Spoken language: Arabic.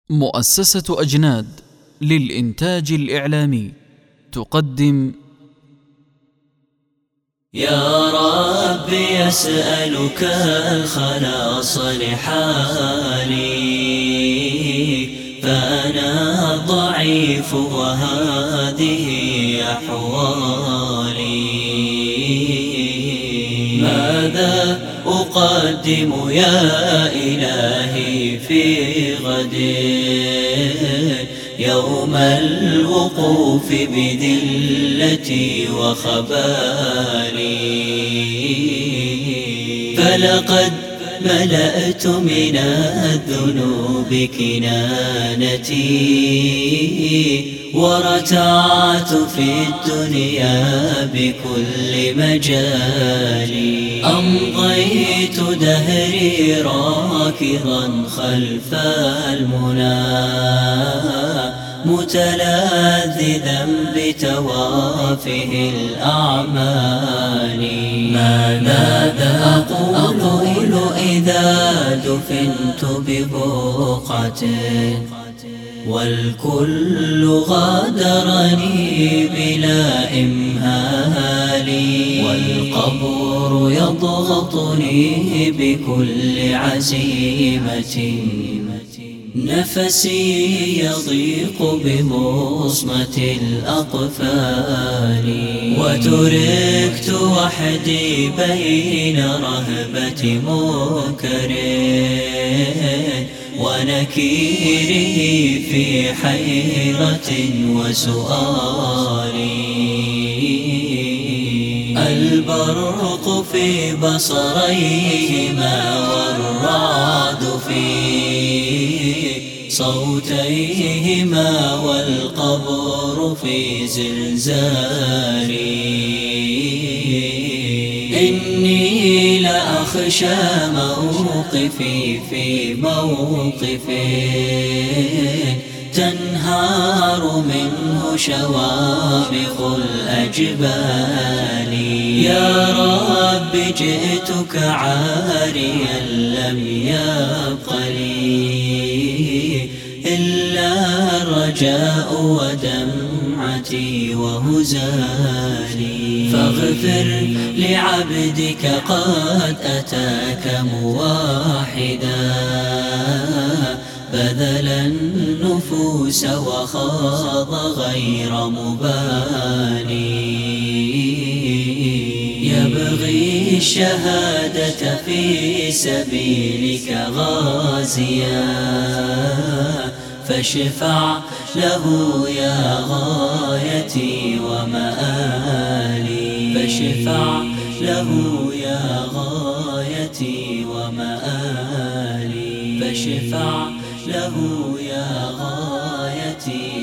مؤسسة أجناد للإنتاج الإعلامي تقدم يا رب يسألك الخلاص لحالي، فأنا ضعيف وهذه أحوالي. ماذا أقدم يا إلهي في غد يوم الوقوف بذلتي وخبالي؟ فلقد ملأت من الذنوب كنانتي، ورتعت في الدنيا بكل مجالي. أمضيت دهري راكضا خلف المنى، متلذذا بتوافه الأعمال. ماذا أقول إذا دفنت ببقعة والكل غادرني بلا إمهال، والقبر يضغطني بكل عزيمة، نفسي يضيق بمصمة الأقفال، وتركت وحدي بين رهبة منكر ونكيره في حيرة وسؤال. البرق في بصريهما والرعد في صوتيهما، والقبر في زلزالي. إني لأخشى موقفي في موقف تنهار منه شوامخ الأجبال. يا رب جئتك عاريا لم يبق لي إلا الرجاء ودمعتي وهزالي. فاغفر لعبدك قد أتاك موحدا، بذل النفوس وخاض غير مبالي، يبغي الشهادة في سبيلك غازيا. فاشفع له يا غايتي ومآلي، فاشفع له يا غايتي ومآلي، فاشفع له يا غايتي